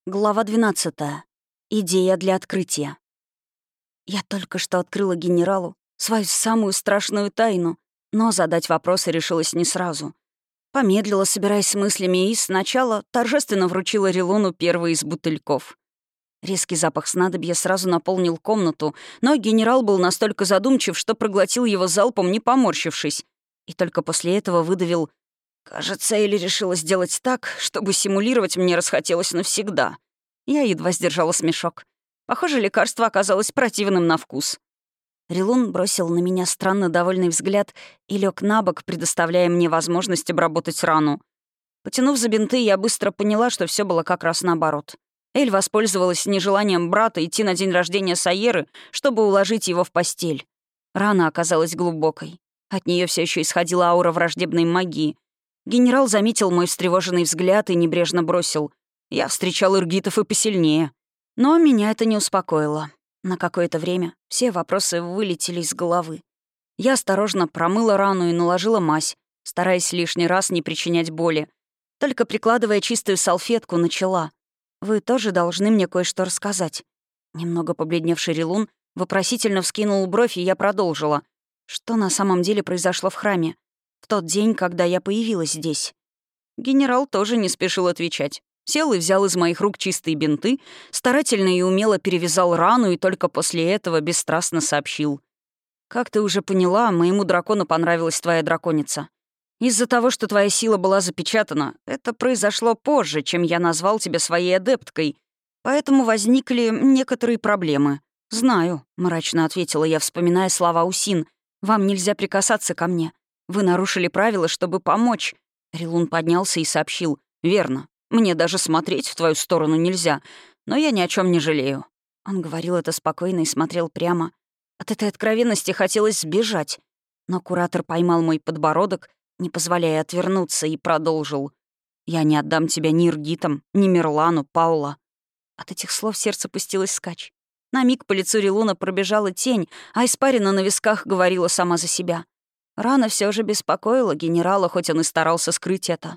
Глава 12. Идея для открытия. Я только что открыла генералу свою самую страшную тайну, но задать вопросы решилась не сразу. Помедлила, собираясь с мыслями, и сначала торжественно вручила Рилуну первый из бутыльков. Резкий запах снадобья сразу наполнил комнату, но генерал был настолько задумчив, что проглотил его залпом, не поморщившись. И только после этого выдавил: «Кажется, Элли решила сделать так, чтобы симулировать мне расхотелось навсегда». Я едва сдержала смешок. Похоже, лекарство оказалось противным на вкус. Рилун бросил на меня странно довольный взгляд и лег на бок, предоставляя мне возможность обработать рану. Потянув за бинты, я быстро поняла, что все было как раз наоборот. Эль воспользовалась нежеланием брата идти на день рождения Сайеры, чтобы уложить его в постель. Рана оказалась глубокой. От нее все еще исходила аура враждебной магии. Генерал заметил мой встревоженный взгляд и небрежно бросил: «Я встречал иргитов и посильнее». Но меня это не успокоило. На какое-то время все вопросы вылетели из головы. Я осторожно промыла рану и наложила мазь, стараясь лишний раз не причинять боли. Только прикладывая чистую салфетку, начала: «Вы тоже должны мне кое-что рассказать». Немного побледневший Рилун вопросительно вскинул бровь, и я продолжила: «Что на самом деле произошло в храме в тот день, когда я появилась здесь?» Генерал тоже не спешил отвечать. Сел и взял из моих рук чистые бинты, старательно и умело перевязал рану и только после этого бесстрастно сообщил: «Как ты уже поняла, моему дракону понравилась твоя драконица. Из-за того, что твоя сила была запечатана, это произошло позже, чем я назвал тебя своей адепткой, поэтому возникли некоторые проблемы». «Знаю», — мрачно ответила я, вспоминая слова Усин. «Вам нельзя прикасаться ко мне. Вы нарушили правила, чтобы помочь». Рилун поднялся и сообщил: «Верно. Мне даже смотреть в твою сторону нельзя, но я ни о чем не жалею». Он говорил это спокойно и смотрел прямо. От этой откровенности хотелось сбежать. Но куратор поймал мой подбородок, не позволяя отвернуться, и продолжил: «Я не отдам тебя ни Иргитам, ни Мерлану, Паула». От этих слов сердце пустилось вскачь. На миг по лицу Рилуна пробежала тень, а испарина на висках говорила сама за себя. Рана все же беспокоила генерала, хоть он и старался скрыть это.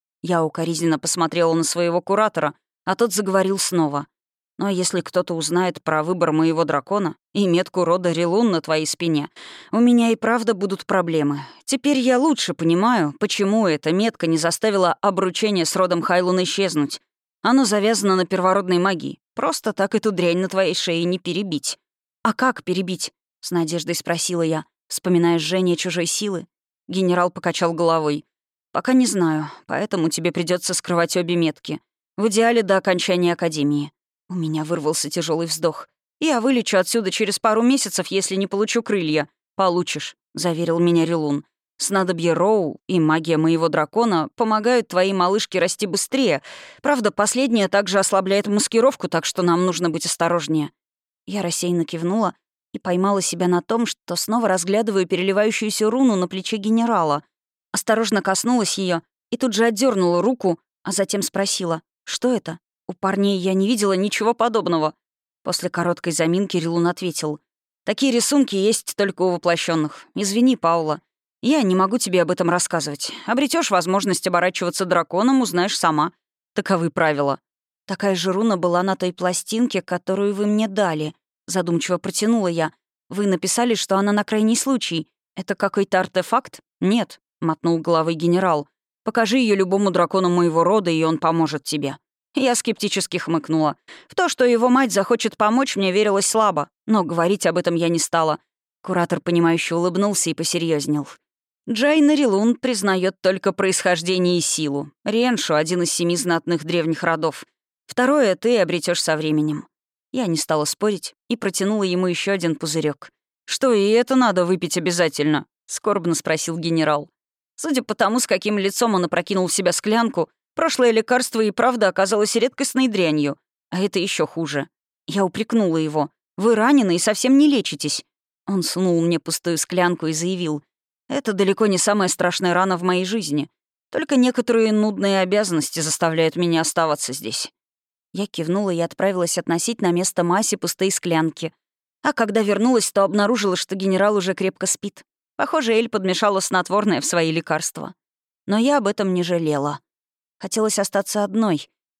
Я укоризненно посмотрела на своего куратора, а тот заговорил снова. «Но если кто-то узнает про выбор моего дракона и метку рода Рилун на твоей спине, у меня и правда будут проблемы. Теперь я лучше понимаю, почему эта метка не заставила обручение с родом Хайлун исчезнуть. Оно завязано на первородной магии. Просто так эту дрянь на твоей шее не перебить». «А как перебить?» — с надеждой спросила я, вспоминая жжение чужой силы. Генерал покачал головой. «Пока не знаю, поэтому тебе придется скрывать обе метки. В идеале до окончания академии». У меня вырвался тяжелый вздох. «Я вылечу отсюда через пару месяцев, если не получу крылья». «Получишь», — заверил меня Рилун. «Снадобье Роу и магия моего дракона помогают твоей малышке расти быстрее. Правда, последняя также ослабляет маскировку, так что нам нужно быть осторожнее». Я рассеянно кивнула и поймала себя на том, что снова разглядываю переливающуюся руну на плече генерала. Осторожно коснулась ее и тут же отдернула руку, а затем спросила: «Что это? У парней я не видела ничего подобного». После короткой заминки Рилун ответил: «Такие рисунки есть только у воплощенных. Извини, Паула. Я не могу тебе об этом рассказывать. Обретешь возможность оборачиваться драконом, узнаешь сама. Таковы правила». «Такая же руна была на той пластинке, которую вы мне дали», — задумчиво протянула я. «Вы написали, что она на крайний случай. Это какой-то артефакт?» «Нет», — мотнул головой генерал. «Покажи ее любому дракону моего рода, и он поможет тебе». Я скептически хмыкнула. В то, что его мать захочет помочь, мне верилось слабо, но говорить об этом я не стала. Куратор, понимающе улыбнулся и посерьезнел. «Джайна Рилун признает только происхождение и силу. Реншу — один из 7 знатных древних родов. Второе ты обретешь со временем». Я не стала спорить и протянула ему еще один пузырек. «Что, и это надо выпить обязательно?» — скорбно спросил генерал. Судя по тому, с каким лицом он опрокинул в себя склянку, прошлое лекарство и правда оказалось редкостной дрянью. А это еще хуже. Я упрекнула его. «Вы ранены и совсем не лечитесь». Он сунул мне пустую склянку и заявил: «Это далеко не самая страшная рана в моей жизни. Только некоторые нудные обязанности заставляют меня оставаться здесь». Я кивнула и отправилась относить на место Маси пустые склянки. А когда вернулась, то обнаружила, что генерал уже крепко спит. Похоже, Эль подмешала снотворное в свои лекарства. Но я об этом не жалела. Хотелось остаться одной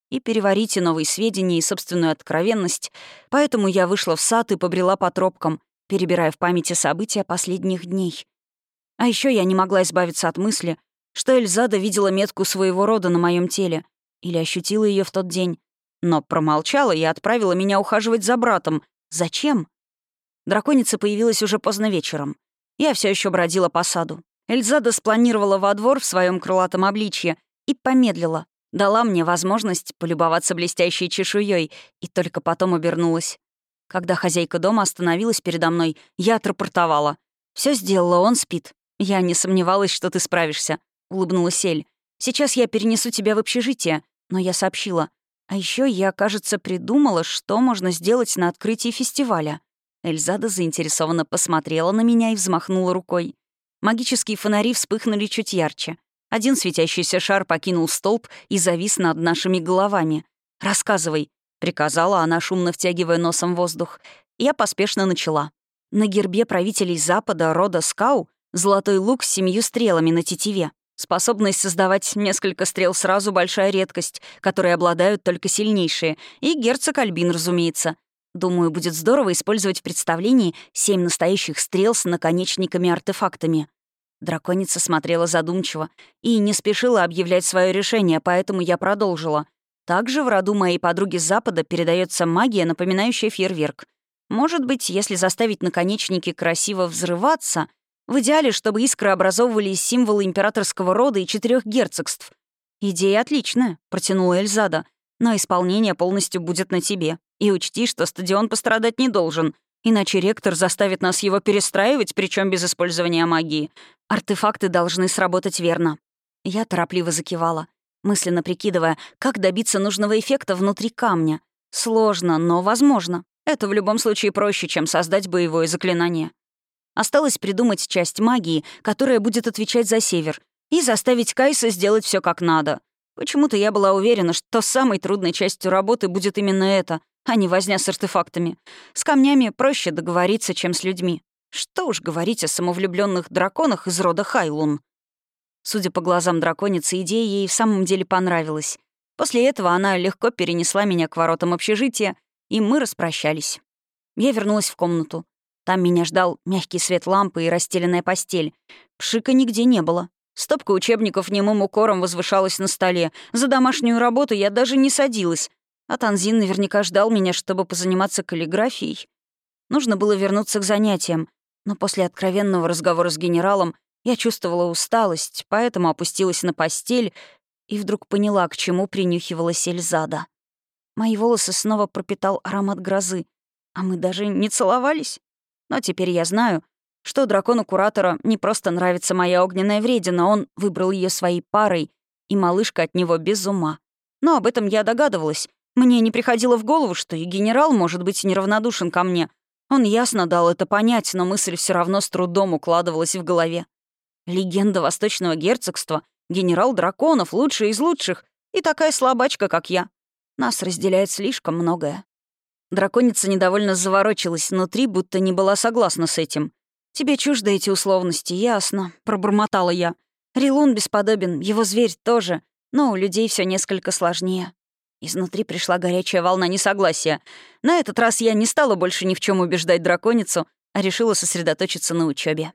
и переварить и новые сведения, и собственную откровенность, поэтому я вышла в сад и побрела по тропкам, перебирая в памяти события последних дней. А еще я не могла избавиться от мысли, что Эльзада видела метку своего рода на моем теле или ощутила ее в тот день, но промолчала и отправила меня ухаживать за братом. Зачем? Драконица появилась уже поздно вечером. Я все еще бродила по саду. Эльзада спланировала во двор в своем крылатом обличье и помедлила. Дала мне возможность полюбоваться блестящей чешуей и только потом обернулась. Когда хозяйка дома остановилась передо мной, я отрапортовала. Все сделала, он спит. Я не сомневалась, что ты справишься», — улыбнулась Эль. «Сейчас я перенесу тебя в общежитие», но я сообщила. «А еще я, кажется, придумала, что можно сделать на открытии фестиваля». Эльзада заинтересованно посмотрела на меня и взмахнула рукой. Магические фонари вспыхнули чуть ярче. Один светящийся шар покинул столб и завис над нашими головами. «Рассказывай», — приказала она, шумно втягивая носом воздух. Я поспешно начала. На гербе правителей Запада рода Скау золотой лук с 7 стрелами на тетиве. Способность создавать несколько стрел сразу — большая редкость, которой обладают только сильнейшие. И герцог Альбин, разумеется. Думаю, будет здорово использовать в представлении 7 настоящих стрел с наконечниками-артефактами. Драконица смотрела задумчиво и не спешила объявлять свое решение, поэтому я продолжила. Также в роду моей подруги с Запада передается магия, напоминающая фейерверк. Может быть, если заставить наконечники красиво взрываться, в идеале, чтобы искры образовывали символы императорского рода и 4 герцогств. «Идея отличная», — протянула Эльзада, «но исполнение полностью будет на тебе. И учти, что стадион пострадать не должен, иначе ректор заставит нас его перестраивать, причем без использования магии. Артефакты должны сработать верно». Я торопливо закивала, мысленно прикидывая, как добиться нужного эффекта внутри камня. Сложно, но возможно. Это в любом случае проще, чем создать боевое заклинание. Осталось придумать часть магии, которая будет отвечать за север, и заставить Кайса сделать все как надо. Почему-то я была уверена, что самой трудной частью работы будет именно это, а не возня с артефактами. С камнями проще договориться, чем с людьми. Что уж говорить о самовлюбленных драконах из рода Хайлун. Судя по глазам драконицы, идея ей в самом деле понравилась. После этого она легко перенесла меня к воротам общежития, и мы распрощались. Я вернулась в комнату. Там меня ждал мягкий свет лампы и расстеленная постель. Пшика нигде не было. Стопка учебников немым укором возвышалась на столе. За домашнюю работу я даже не садилась. А Танзин наверняка ждал меня, чтобы позаниматься каллиграфией. Нужно было вернуться к занятиям, но после откровенного разговора с генералом я чувствовала усталость, поэтому опустилась на постель и вдруг поняла, к чему принюхивалась Эльзада. Мои волосы снова пропитал аромат грозы, а мы даже не целовались. Но теперь я знаю, что дракону-куратора не просто нравится моя огненная вредина, он выбрал ее своей парой, и малышка от него без ума. Но об этом я догадывалась. Мне не приходило в голову, что и генерал может быть неравнодушен ко мне. Он ясно дал это понять, но мысль все равно с трудом укладывалась в голове. Легенда Восточного герцогства, генерал драконов, лучший из лучших, и такая слабачка, как я. Нас разделяет слишком многое. Драконица недовольно заворочилась внутри, будто не была согласна с этим. «Тебе чужды эти условности, ясно», — пробормотала я. «Рилун бесподобен, его зверь тоже, но у людей все несколько сложнее». Изнутри пришла горячая волна несогласия. На этот раз я не стала больше ни в чем убеждать драконицу, а решила сосредоточиться на учебе.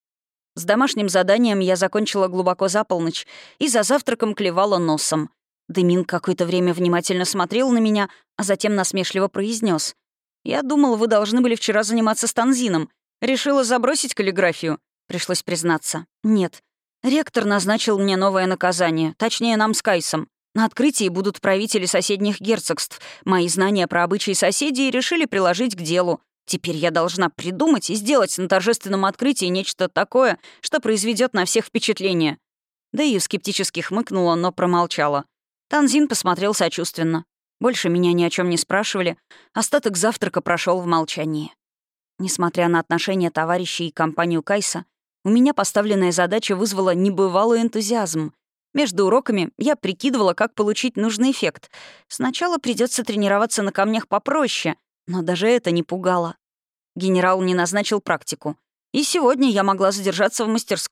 С домашним заданием я закончила глубоко за полночь и за завтраком клевала носом. Демин какое-то время внимательно смотрел на меня, а затем насмешливо произнес: «Я думал, вы должны были вчера заниматься с Танзином. Решила забросить каллиграфию?» Пришлось признаться. «Нет. Ректор назначил мне новое наказание, точнее, нам с Кайсом. На открытии будут правители соседних герцогств. Мои знания про обычаи соседей решили приложить к делу. Теперь я должна придумать и сделать на торжественном открытии нечто такое, что произведет на всех впечатление». Дэйю скептически хмыкнула, но промолчала. Танзин посмотрел сочувственно. Больше меня ни о чем не спрашивали. Остаток завтрака прошел в молчании. Несмотря на отношения товарищей и компанию Кайса, у меня поставленная задача вызвала небывалый энтузиазм. Между уроками я прикидывала, как получить нужный эффект. Сначала придется тренироваться на камнях попроще, но даже это не пугало. Генерал не назначил практику. И сегодня я могла задержаться в мастерской.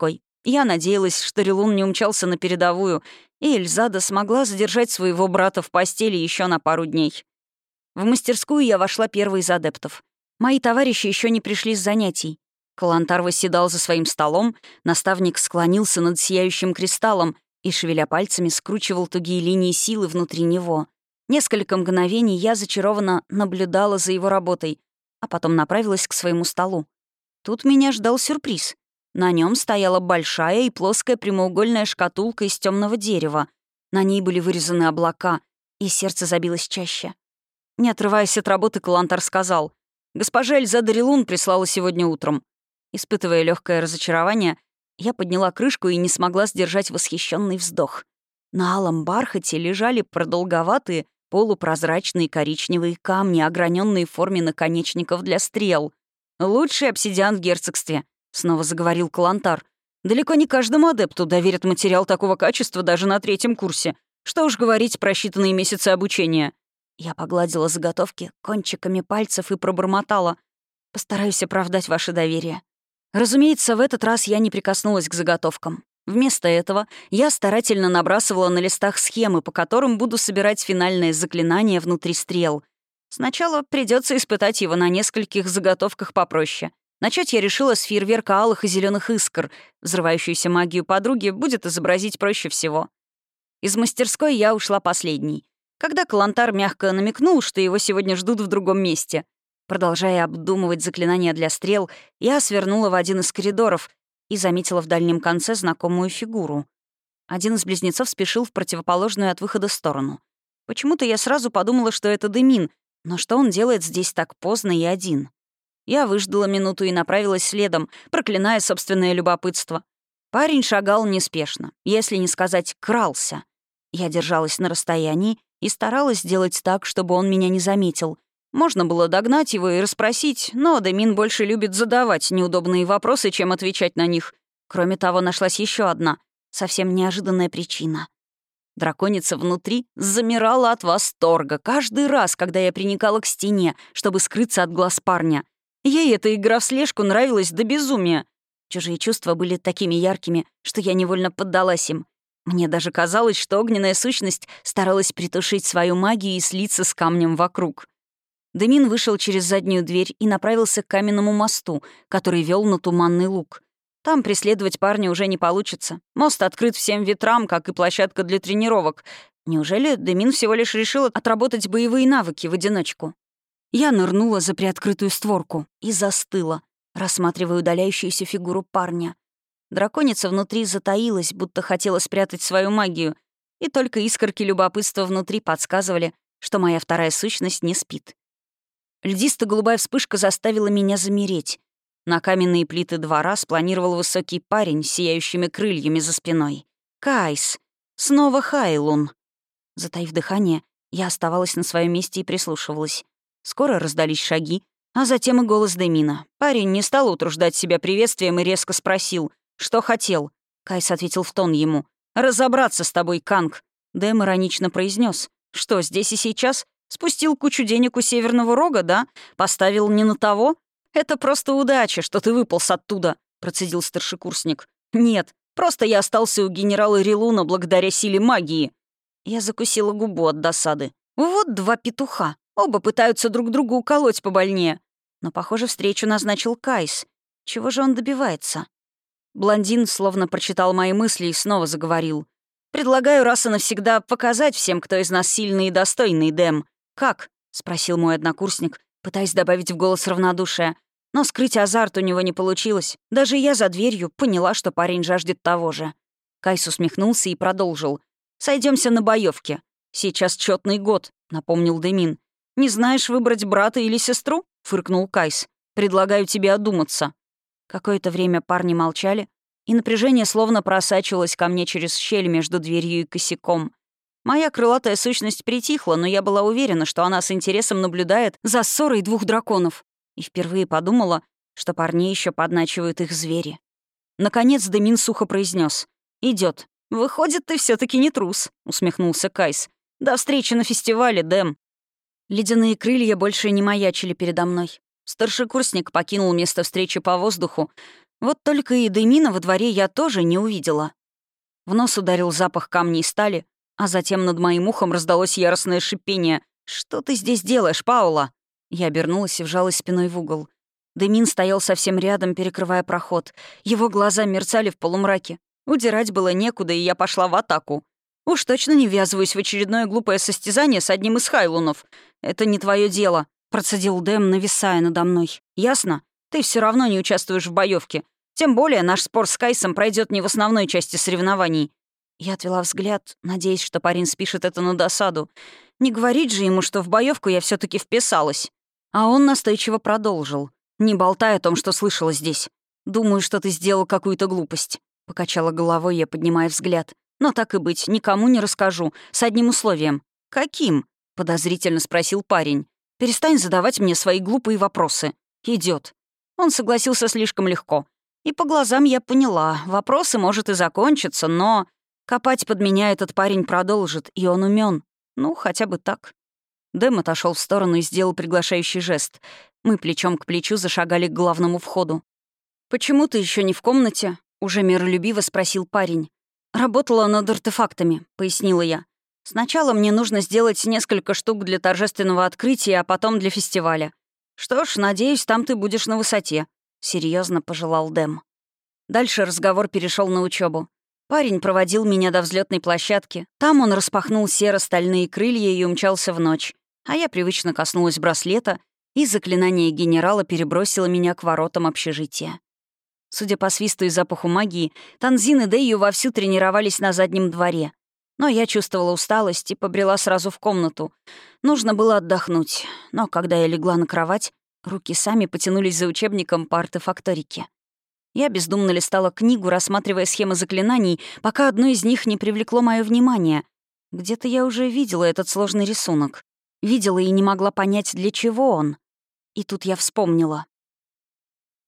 Я надеялась, что Релун не умчался на передовую, и Эльзада смогла задержать своего брата в постели еще на пару дней. В мастерскую я вошла первой из адептов. Мои товарищи еще не пришли с занятий. Калантар восседал за своим столом, наставник склонился над сияющим кристаллом и, шевеля пальцами, скручивал тугие линии силы внутри него. Несколько мгновений я зачарованно наблюдала за его работой, а потом направилась к своему столу. Тут меня ждал сюрприз. На нем стояла большая и плоская прямоугольная шкатулка из темного дерева. На ней были вырезаны облака, и сердце забилось чаще. Не отрываясь от работы, Калантар сказал: «Госпожа Эльзада Релун прислала сегодня утром». Испытывая легкое разочарование, я подняла крышку и не смогла сдержать восхищенный вздох. На алом бархате лежали продолговатые, полупрозрачные коричневые камни, ограненные в форме наконечников для стрел. «Лучший обсидиан в герцогстве», — снова заговорил Калантар. «Далеко не каждому адепту доверят материал такого качества даже на 3-м курсе. Что уж говорить про считанные месяцы обучения». Я погладила заготовки кончиками пальцев и пробормотала: «Постараюсь оправдать ваше доверие». Разумеется, в этот раз я не прикоснулась к заготовкам. Вместо этого я старательно набрасывала на листах схемы, по которым буду собирать финальное заклинание внутри стрел. Сначала придется испытать его на нескольких заготовках попроще. Начать я решила с фейерверка алых и зеленых искр. Взрывающуюся магию подруги будет изобразить проще всего. Из мастерской я ушла последней, когда Калантар мягко намекнул, что его сегодня ждут в другом месте. Продолжая обдумывать заклинания для стрел, я свернула в один из коридоров и заметила в дальнем конце знакомую фигуру. Один из близнецов спешил в противоположную от выхода сторону. Почему-то я сразу подумала, что это Демин, но что он делает здесь так поздно и один? Я выждала минуту и направилась следом, проклиная собственное любопытство. Парень шагал неспешно, если не сказать крался. Я держалась на расстоянии и старалась сделать так, чтобы он меня не заметил. Можно было догнать его и расспросить, но Демин больше любит задавать неудобные вопросы, чем отвечать на них. Кроме того, нашлась еще одна, совсем неожиданная причина. Драконица внутри замирала от восторга каждый раз, когда я приникала к стене, чтобы скрыться от глаз парня. Ей эта игра в слежку нравилась до безумия. Чужие чувства были такими яркими, что я невольно поддалась им. Мне даже казалось, что огненная сущность старалась притушить свою магию и слиться с камнем вокруг. Демин вышел через заднюю дверь и направился к каменному мосту, который вел на Туманный луг. Там преследовать парня уже не получится. Мост открыт всем ветрам, как и площадка для тренировок. Неужели Демин всего лишь решил отработать боевые навыки в одиночку? Я нырнула за приоткрытую створку и застыла, рассматривая удаляющуюся фигуру парня. Драконица внутри затаилась, будто хотела спрятать свою магию, и только искорки любопытства внутри подсказывали, что моя вторая сущность не спит. Льдисто-голубая вспышка заставила меня замереть. На каменные плиты двора спланировал высокий парень с сияющими крыльями за спиной. Кайс. Снова Хайлун. Затаив дыхание, я оставалась на своем месте и прислушивалась. Скоро раздались шаги, а затем и голос Демина. Парень не стал утруждать себя приветствием и резко спросил, что хотел. Кайс ответил в тон ему: «Разобраться с тобой, Канг». Дэм иронично произнес: «Что, здесь и сейчас? Спустил кучу денег у Северного Рога, да? Поставил не на того? Это просто удача, что ты выполз оттуда», — процедил старшекурсник. «Нет, просто я остался у генерала Релуна благодаря силе магии». Я закусила губу от досады. Вот два петуха. Оба пытаются друг друга уколоть побольнее. Но, похоже, встречу назначил Кайс. Чего же он добивается? Блондин словно прочитал мои мысли и снова заговорил. «Предлагаю раз и навсегда показать всем, кто из нас сильный и достойный, Дэм». «Как?» — спросил мой однокурсник, пытаясь добавить в голос равнодушие. Но скрыть азарт у него не получилось. Даже я за дверью поняла, что парень жаждет того же. Кайс усмехнулся и продолжил. Сойдемся на боевке. Сейчас чётный год», — напомнил Демин. «Не знаешь выбрать брата или сестру?» — фыркнул Кайс. «Предлагаю тебе одуматься». Какое-то время парни молчали, и напряжение словно просачивалось ко мне через щель между дверью и косяком. Моя крылатая сущность притихла, но я была уверена, что она с интересом наблюдает за ссорой двух драконов. И впервые подумала, что парней еще подначивают их звери. Наконец Демин сухо произнес: «Идет. Выходит, ты все таки не трус», — усмехнулся Кайс. «До встречи на фестивале, Дэм». Ледяные крылья больше не маячили передо мной. Старшекурсник покинул место встречи по воздуху, Вот только и Демина во дворе я тоже не увидела. В нос ударил запах камней и стали, а затем над моим ухом раздалось яростное шипение. «Что ты здесь делаешь, Паула?» Я обернулась и вжалась спиной в угол. Демин стоял совсем рядом, перекрывая проход. Его глаза мерцали в полумраке. Удирать было некуда, и я пошла в атаку. Уж точно не ввязываюсь в очередное глупое состязание с одним из хайлунов. «Это не твое дело», — процедил Дэм, нависая надо мной. «Ясно? Ты все равно не участвуешь в боевке. Тем более наш спор с Кайсом пройдет не в основной части соревнований». Я отвела взгляд, надеясь, что парень спишет это на досаду. Не говорить же ему, что в боевку я все таки вписалась. А он настойчиво продолжил. «Не болтай о том, что слышала здесь. Думаю, что ты сделал какую-то глупость». Покачала головой я, поднимая взгляд. «Но так и быть, никому не расскажу. С одним условием». «Каким?» — подозрительно спросил парень. «Перестань задавать мне свои глупые вопросы. Идёт». Он согласился слишком легко. И по глазам я поняла, вопросы, может, и закончатся, но... Копать под меня этот парень продолжит, и он умён. Ну, хотя бы так. Дэм отошел в сторону и сделал приглашающий жест. Мы плечом к плечу зашагали к главному входу. «Почему ты еще не в комнате?» — уже миролюбиво спросил парень. «Работала над артефактами», — пояснила я. «Сначала мне нужно сделать несколько штук для торжественного открытия, а потом для фестиваля. Что ж, надеюсь, там ты будешь на высоте», — серьезно пожелал Дэм. Дальше разговор перешел на учебу. Парень проводил меня до взлетной площадки. Там он распахнул серо-стальные крылья и умчался в ночь. А я привычно коснулась браслета, и заклинание генерала перебросило меня к воротам общежития. Судя по свисту и запаху магии, Танзин и Дэйю вовсю тренировались на заднем дворе. Но я чувствовала усталость и побрела сразу в комнату. Нужно было отдохнуть. Но когда я легла на кровать, руки сами потянулись за учебником по артефакторике. Я бездумно листала книгу, рассматривая схемы заклинаний, пока одно из них не привлекло мое внимание. Где-то я уже видела этот сложный рисунок. Видела и не могла понять, для чего он. И тут я вспомнила.